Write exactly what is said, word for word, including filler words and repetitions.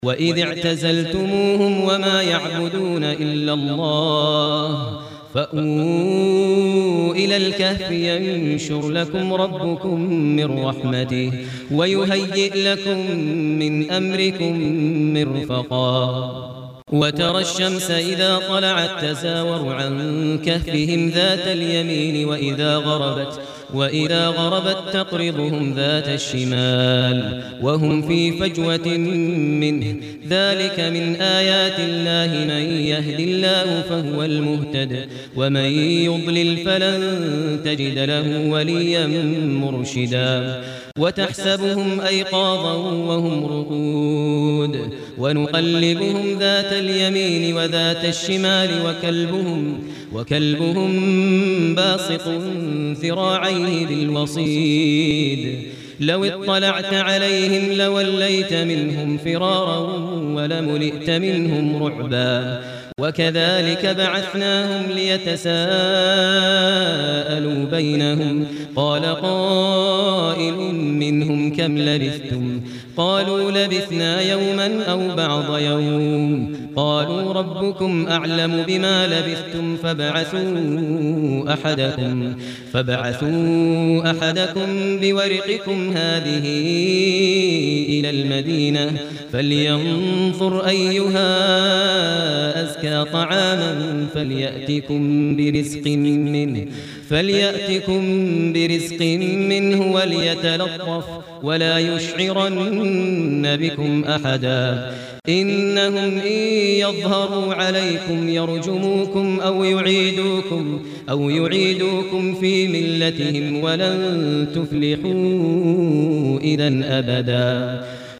وإذ اعتزلتموهم وما يعبدون إلا الله فأووا إلى الكهف ينشر لكم ربكم من رحمته ويهيئ لكم من أمركم مرفقا وترى الشمس إذا طلعت تزاور عن كهفهم ذات اليمين وإذا غربت وإذا غربت تقرضهم ذات الشمال وهم في فجوة منه ذلك من آيات الله من يهد الله فهو المهتد ومن يضلل فلن تجد له وليا مرشدا وتحسبهم أيقاظا وهم رقود ونقلبهم ذات اليمين وذات الشمال وكلبهم وكلبهم باسط ذراعيه بالوصيد لو اطلعت عليهم لوليت منهم فرارا ولملئت منهم رعبا وكذلك بعثناهم ليتساءلوا بينهم قال قائل منهم كم لبثتم قالوا لبثنا يوما أو بعض يوم قالوا ربكم أعلم بما لبثتم فابعثوا أحدكم فابعثوا أحدكم بورقكم هذه إلى المدينة فلينظر أيها أزكى طعاما فليأتكم برزق منه فليأتكم برزق منه وليتلطف ولا يشعرن بكم أحدا إنهم إن يظهروا عليكم يرجموكم أو يعيدوكم أو يعيدوكم في ملتهم ولن تفلحوا إذا أبدا